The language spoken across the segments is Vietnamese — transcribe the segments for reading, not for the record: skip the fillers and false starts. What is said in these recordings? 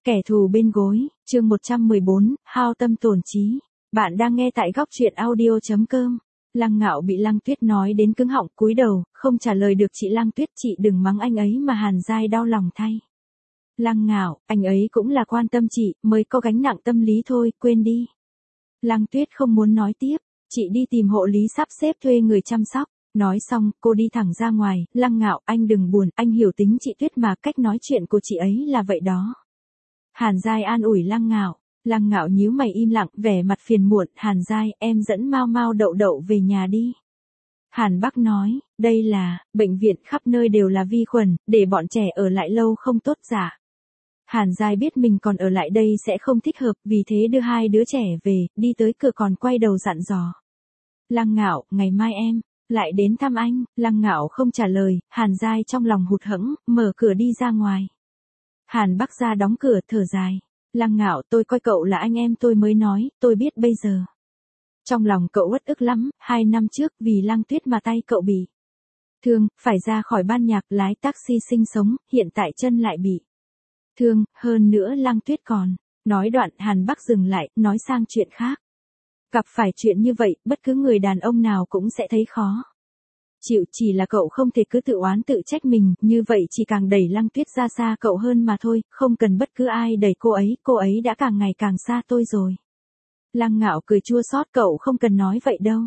Kẻ thù bên gối, chương 114, hao tâm tổn trí. Bạn đang nghe tại góc truyện audio.com. Lăng Ngạo bị Lăng Tuyết nói đến cứng họng, cúi đầu, không trả lời được. Chị Lăng Tuyết, chị đừng mắng anh ấy mà. Hàn Giai đau lòng thay. Lăng Ngạo, anh ấy cũng là quan tâm chị, mới có gánh nặng tâm lý thôi, quên đi. Lăng Tuyết không muốn nói tiếp, chị đi tìm hộ lý sắp xếp thuê người chăm sóc. Nói xong, cô đi thẳng ra ngoài. Lăng Ngạo, anh đừng buồn, anh hiểu tính chị Tuyết mà, cách nói chuyện của chị ấy là vậy đó. Hàn Giai an ủi Lăng Ngạo. Lăng Ngạo nhíu mày im lặng, vẻ mặt phiền muộn. Hàn Giai, em dẫn Mao Mao Đậu Đậu về nhà đi. Hàn Bắc nói, đây là, bệnh viện khắp nơi đều là vi khuẩn, để bọn trẻ ở lại lâu không tốt dạ. Hàn Giai biết mình còn ở lại đây sẽ không thích hợp, vì thế đưa hai đứa trẻ về, đi tới cửa còn quay đầu dặn dò. Lăng Ngạo, ngày mai em lại đến thăm anh. Lăng Ngạo không trả lời. Hàn Giai trong lòng hụt hẫng, mở cửa đi ra ngoài. Hàn Bắc ra đóng cửa, thở dài. Lăng Ngạo, tôi coi cậu là anh em tôi mới nói, tôi biết bây giờ. Trong lòng cậu uất ức lắm, 2 năm trước vì Lăng Tuyết mà tay cậu bị thương, phải ra khỏi ban nhạc, lái taxi sinh sống, hiện tại chân lại bị thương, hơn nữa Lăng Tuyết còn. Nói đoạn, Hàn Bắc dừng lại, nói sang chuyện khác. Gặp phải chuyện như vậy, bất cứ người đàn ông nào cũng sẽ thấy khó chịu, chỉ là cậu không thể cứ tự oán tự trách mình, như vậy chỉ càng đẩy Lăng Tuyết ra xa cậu hơn mà thôi, không cần bất cứ ai đẩy cô ấy đã càng ngày càng xa tôi rồi. Lăng Ngạo cười chua xót, cậu không cần nói vậy đâu.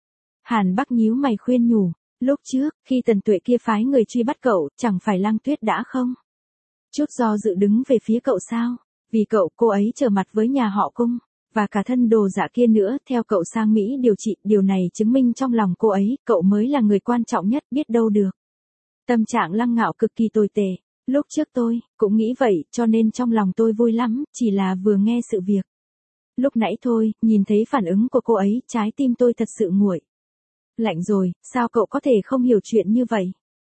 Hàn Bắc nhíu mày khuyên nhủ, lúc trước, khi Tần Tuệ kia phái người truy bắt cậu, chẳng phải Lăng Tuyết đã không chút do dự đứng về phía cậu sao? Vì cậu, cô ấy trở mặt với nhà họ Cung và cả thân đồ dạ kia nữa, theo cậu sang Mỹ điều trị, điều này chứng minh trong lòng cô ấy, cậu mới là người quan trọng nhất, biết đâu được. Tâm trạng Lăng Ngạo cực kỳ tồi tệ. Lúc trước tôi cũng nghĩ vậy, cho nên trong lòng tôi vui lắm, chỉ là vừa nghe sự việc lúc nãy thôi, nhìn thấy phản ứng của cô ấy, trái tim tôi thật sự nguội lạnh rồi. Sao cậu có thể không hiểu chuyện như vậy?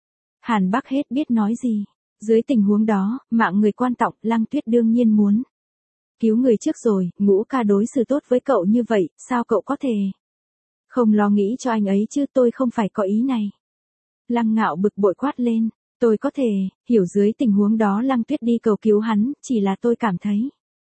Hàn Bắc hết biết nói gì. Dưới tình huống đó, mạng người quan trọng, Lăng Tuyết đương nhiên muốn cứu người trước rồi. Ngũ ca đối xử tốt với cậu như vậy, sao cậu có thể không lo nghĩ cho anh ấy chứ? Tôi không phải có ý này. Lăng Ngạo bực bội quát lên. Tôi có thể hiểu dưới tình huống đó Lăng Tuyết đi cầu cứu hắn, chỉ là tôi cảm thấy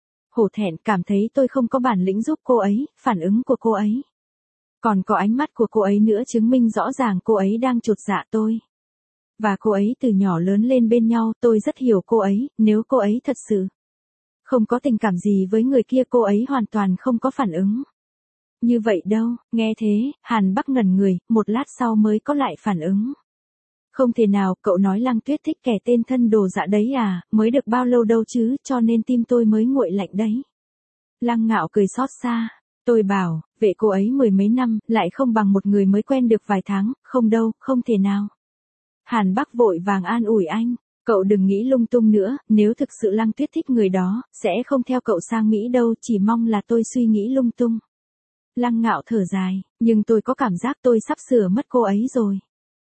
hổ thẹn, cảm thấy tôi không có bản lĩnh giúp cô ấy. Phản ứng của cô ấy, còn có ánh mắt của cô ấy nữa, chứng minh rõ ràng cô ấy đang chột dạ tôi. Và cô ấy từ nhỏ lớn lên bên nhau, tôi rất hiểu cô ấy, nếu cô ấy thật sự không có tình cảm gì với người kia, cô ấy hoàn toàn không có phản ứng như vậy đâu. Nghe thế, Hàn Bắc ngẩn người, một lát sau mới có lại phản ứng. Không thể nào, cậu nói Lăng Tuyết thích kẻ tên thân đồ dạ đấy à, mới được bao lâu đâu chứ, cho nên tim tôi mới nguội lạnh đấy. Lăng Ngạo cười xót xa. Tôi bảo, vệ cô ấy 10 mấy năm, lại không bằng một người mới quen được vài tháng, không đâu, không thể nào. Hàn Bắc vội vàng an ủi anh, cậu đừng nghĩ lung tung nữa, nếu thực sự Lăng Tuyết thích người đó, sẽ không theo cậu sang Mỹ đâu, chỉ mong là tôi suy nghĩ lung tung. Lăng Ngạo thở dài, nhưng tôi có cảm giác tôi sắp sửa mất cô ấy rồi.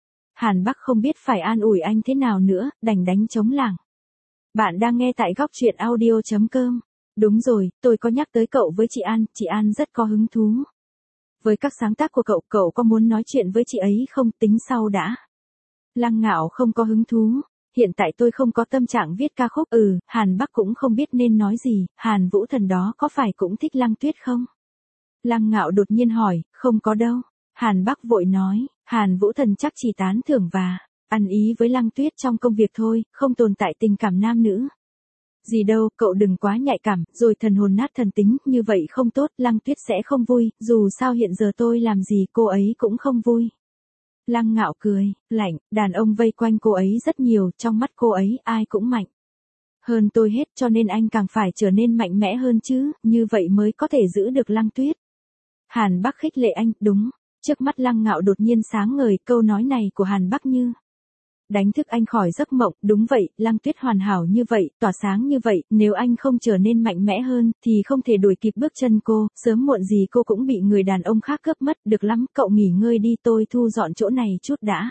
Hàn Bắc không biết phải an ủi anh thế nào nữa, đành đánh trống lảng. Bạn đang nghe tại góc truyện audio.com. Đúng rồi, tôi có nhắc tới cậu với chị An rất có hứng thú với các sáng tác của cậu có muốn nói chuyện với chị ấy không? Tính sau đã. Lăng Ngạo không có hứng thú. Hiện tại tôi không có tâm trạng viết ca khúc. Hàn Bắc cũng không biết nên nói gì. Hàn Vũ Thần đó có phải cũng thích Lăng Tuyết không? Lăng Ngạo đột nhiên hỏi, không có đâu. Hàn Bắc vội nói, Hàn Vũ Thần chắc chỉ tán thưởng và ăn ý với Lăng Tuyết trong công việc thôi, không tồn tại tình cảm nam nữ gì đâu. Cậu đừng quá nhạy cảm, rồi thần hồn nát thần tính, như vậy không tốt, Lăng Tuyết sẽ không vui, dù sao hiện giờ tôi làm gì cô ấy cũng không vui. Lăng Ngạo cười lạnh, đàn ông vây quanh cô ấy rất nhiều, trong mắt cô ấy ai cũng mạnh hơn tôi hết, cho nên anh càng phải trở nên mạnh mẽ hơn chứ, như vậy mới có thể giữ được Lăng Tuyết. Hàn Bắc khích lệ anh, đúng. Trước mắt Lăng Ngạo đột nhiên sáng ngời, câu nói này của Hàn Bắc như đánh thức anh khỏi giấc mộng. Đúng vậy, Lăng Tuyết hoàn hảo như vậy, tỏa sáng như vậy, nếu anh không trở nên mạnh mẽ hơn, thì không thể đuổi kịp bước chân cô, sớm muộn gì cô cũng bị người đàn ông khác cướp mất. Được lắm, cậu nghỉ ngơi đi, tôi thu dọn chỗ này chút đã.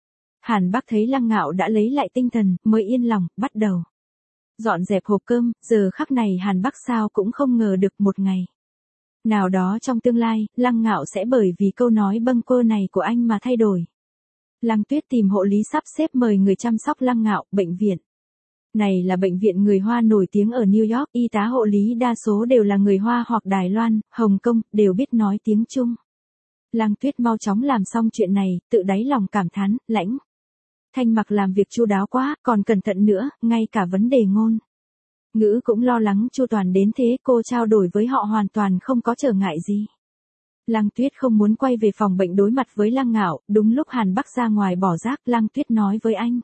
Hàn Bắc thấy Lăng Ngạo đã lấy lại tinh thần, mới yên lòng, bắt đầu dọn dẹp hộp cơm. Giờ khắc này Hàn Bắc sao cũng không ngờ được một ngày nào đó trong tương lai, Lăng Ngạo sẽ bởi vì câu nói bâng quơ này của anh mà thay đổi. Lăng Tuyết tìm hộ lý sắp xếp mời người chăm sóc Lăng Ngạo, bệnh viện Này là bệnh viện người Hoa nổi tiếng ở New York, y tá hộ lý đa số đều là người Hoa hoặc Đài Loan, Hồng Kông, đều biết nói tiếng Trung. Lăng Tuyết mau chóng làm xong chuyện này, tự đáy lòng cảm thán, Lãnh Thanh Mặc làm việc chu đáo quá, còn cẩn thận nữa, ngay cả vấn đề ngôn ngữ cũng lo lắng chu toàn đến thế, cô trao đổi với họ hoàn toàn không có trở ngại gì. Lăng Tuyết không muốn quay về phòng bệnh đối mặt với Lăng Ngạo, đúng lúc Hàn Bắc ra ngoài bỏ rác, Lăng Tuyết nói với anh.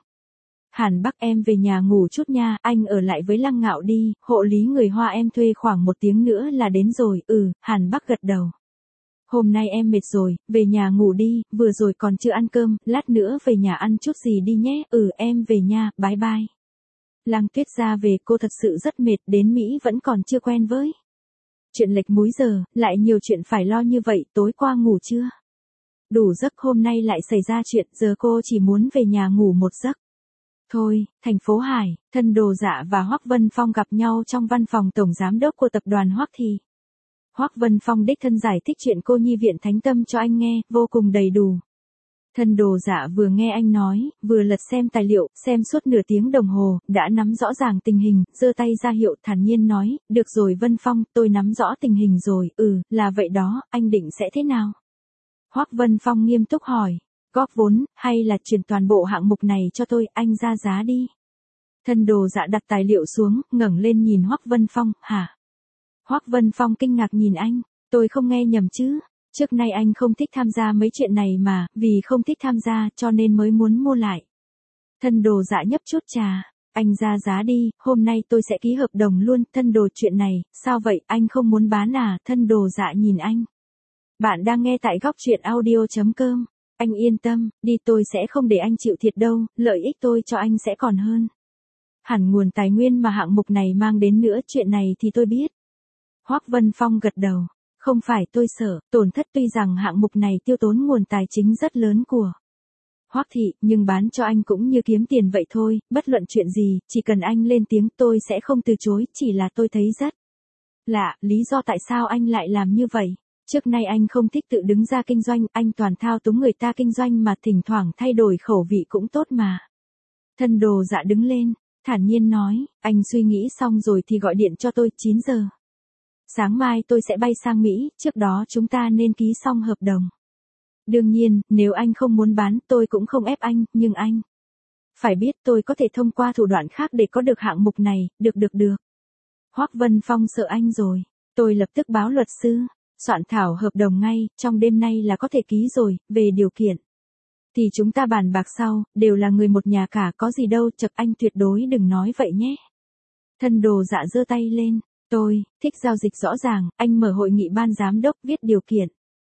Hàn Bắc em về nhà ngủ chút nha, anh ở lại với Lăng Ngạo đi, hộ lý người Hoa em thuê khoảng 1 tiếng nữa là đến rồi, Hàn Bắc gật đầu. Hôm nay em mệt rồi, về nhà ngủ đi, vừa rồi còn chưa ăn cơm, lát nữa về nhà ăn chút gì đi nhé, em về nha, bye bye. Lăng Tuyết ra về, cô thật sự rất mệt, đến Mỹ vẫn còn chưa quen với chuyện lệch múi giờ, lại nhiều chuyện phải lo như vậy, tối qua ngủ chưa đủ giấc, hôm nay lại xảy ra chuyện, giờ cô chỉ muốn về nhà ngủ một giấc. Thôi, thành phố Hải, Thân Đồ Dạ và Hoắc Vân Phong gặp nhau trong văn phòng tổng giám đốc của tập đoàn Hoắc Thị. Hoắc Vân Phong đích thân giải thích chuyện cô nhi viện Thánh Tâm cho anh nghe, vô cùng đầy đủ. Thân Đồ Dạ vừa nghe anh nói, vừa lật xem tài liệu, xem suốt nửa tiếng đồng hồ, đã nắm rõ ràng tình hình, giơ tay ra hiệu thản nhiên nói, được rồi Vân Phong, tôi nắm rõ tình hình rồi, là vậy đó, anh định sẽ thế nào? Hoắc Vân Phong nghiêm túc hỏi, góp vốn, hay là chuyển toàn bộ hạng mục này cho tôi, anh ra giá đi. Thân Đồ Dạ đặt tài liệu xuống, ngẩng lên nhìn Hoắc Vân Phong, hả? Hoắc Vân Phong kinh ngạc nhìn anh, tôi không nghe nhầm chứ? Trước nay anh không thích tham gia mấy chuyện này mà, vì không thích tham gia cho nên mới muốn mua lại. Thân Đồ Dạ nhấp chút trà, anh ra giá đi, hôm nay tôi sẽ ký hợp đồng luôn, Thân Đồ chuyện này, sao vậy, anh không muốn bán à, Thân Đồ Dạ nhìn anh. Bạn đang nghe tại góc truyện audio.com, anh yên tâm, đi tôi sẽ không để anh chịu thiệt đâu, lợi ích tôi cho anh sẽ còn hơn. Hẳn nguồn tài nguyên mà hạng mục này mang đến nữa, chuyện này thì tôi biết. Hoắc Vân Phong gật đầu. Không phải tôi sợ, tổn thất tuy rằng hạng mục này tiêu tốn nguồn tài chính rất lớn của Hoắc Thị, nhưng bán cho anh cũng như kiếm tiền vậy thôi, bất luận chuyện gì, chỉ cần anh lên tiếng tôi sẽ không từ chối, chỉ là tôi thấy rất lạ, lý do tại sao anh lại làm như vậy. Trước nay anh không thích tự đứng ra kinh doanh, anh toàn thao túng người ta kinh doanh mà thỉnh thoảng thay đổi khẩu vị cũng tốt mà. Thân Đồ Dạ đứng lên, thản nhiên nói, anh suy nghĩ xong rồi thì gọi điện cho tôi, 9 giờ. Sáng mai tôi sẽ bay sang Mỹ, trước đó chúng ta nên ký xong hợp đồng. Đương nhiên, nếu anh không muốn bán tôi cũng không ép anh, nhưng anh phải biết tôi có thể thông qua thủ đoạn khác để có được hạng mục này, được. Hoắc Vân Phong sợ anh rồi, tôi lập tức báo luật sư, soạn thảo hợp đồng ngay, trong đêm nay là có thể ký rồi, về điều kiện thì chúng ta bàn bạc sau, đều là người một nhà cả, có gì đâu, chật anh tuyệt đối đừng nói vậy nhé. Thân Đồ Dạ giơ tay lên. Tôi thích giao dịch rõ ràng, anh mở hội nghị ban giám đốc viết điều kiện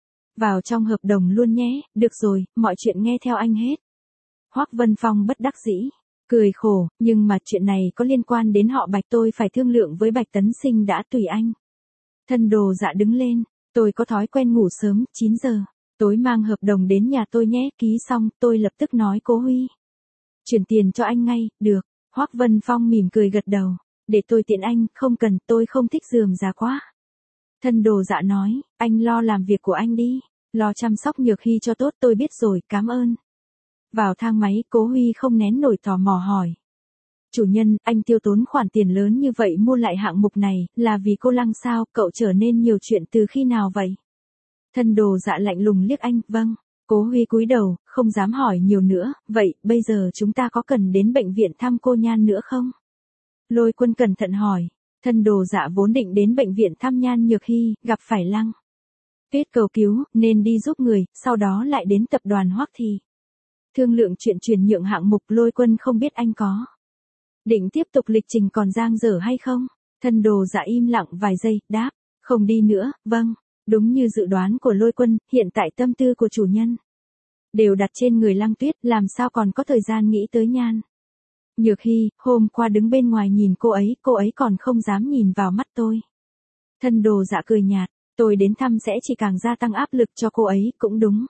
vào trong hợp đồng luôn nhé, được rồi, mọi chuyện nghe theo anh hết. Hoắc Vân Phong bất đắc dĩ, cười khổ, nhưng mà chuyện này có liên quan đến họ Bạch, tôi phải thương lượng với Bạch Tấn Sinh đã, tùy anh. Thân Đồ Dạ đứng lên, tôi có thói quen ngủ sớm, 9 giờ, tối mang hợp đồng đến nhà tôi nhé, ký xong, tôi lập tức nói Cố Huy chuyển tiền cho anh ngay, được. Hoắc Vân Phong mỉm cười gật đầu. Để tôi tiện anh, không cần, tôi không thích rườm rà quá. Thân Đồ Dạ nói, anh lo làm việc của anh đi, lo chăm sóc Nhược Hy cho tốt, tôi biết rồi, cảm ơn. Vào thang máy, Cố Huy không nén nổi tò mò hỏi. Chủ nhân, anh tiêu tốn khoản tiền lớn như vậy mua lại hạng mục này, là vì cô Lăng sao, cậu trở nên nhiều chuyện từ khi nào vậy? Thân Đồ Dạ lạnh lùng liếc anh, vâng. Cố Huy cúi đầu, không dám hỏi nhiều nữa, vậy, bây giờ chúng ta có cần đến bệnh viện thăm cô Nhan nữa không? Lôi Quân cẩn thận hỏi, Thân Đồ Dạ vốn định đến bệnh viện thăm Nhan Nhược Hy, gặp phải Lăng Tuyết cầu cứu, nên đi giúp người, sau đó lại đến tập đoàn Hoắc Thị. Thương lượng chuyện chuyển nhượng hạng mục, Lôi Quân không biết anh có định tiếp tục lịch trình còn dang dở hay không? Thân Đồ Dạ im lặng vài giây, đáp, không đi nữa, vâng. Đúng như dự đoán của Lôi Quân, hiện tại tâm tư của chủ nhân đều đặt trên người Lăng Tuyết, làm sao còn có thời gian nghĩ tới Nhan Nhược Hy. Hôm qua đứng bên ngoài nhìn cô ấy còn không dám nhìn vào mắt tôi. Thân Đồ Dạ cười nhạt, tôi đến thăm sẽ chỉ càng gia tăng áp lực cho cô ấy, cũng đúng.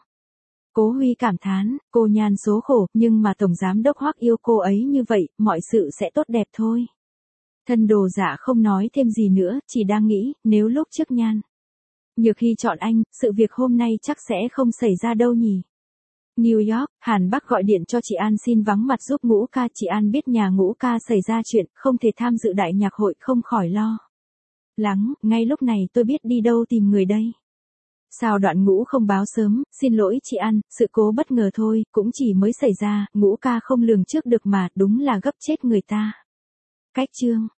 Cố Huy cảm thán, cô Nhan số khổ, nhưng mà Tổng Giám đốc Hoắc yêu cô ấy như vậy, mọi sự sẽ tốt đẹp thôi. Thân Đồ Dạ không nói thêm gì nữa, chỉ đang nghĩ, nếu lúc trước Nhan Nhược Hy chọn anh, sự việc hôm nay chắc sẽ không xảy ra đâu nhỉ. New York, Hàn Bắc gọi điện cho chị An xin vắng mặt giúp Ngũ ca. Chị An biết nhà Ngũ ca xảy ra chuyện, không thể tham dự đại nhạc hội, không khỏi lo lắng. Ngay lúc này tôi biết đi đâu tìm người đây. Sao Đoạn Ngũ không báo sớm? Xin lỗi chị An, sự cố bất ngờ thôi, cũng chỉ mới xảy ra, Ngũ ca không lường trước được mà, đúng là gấp chết người ta. Cách chương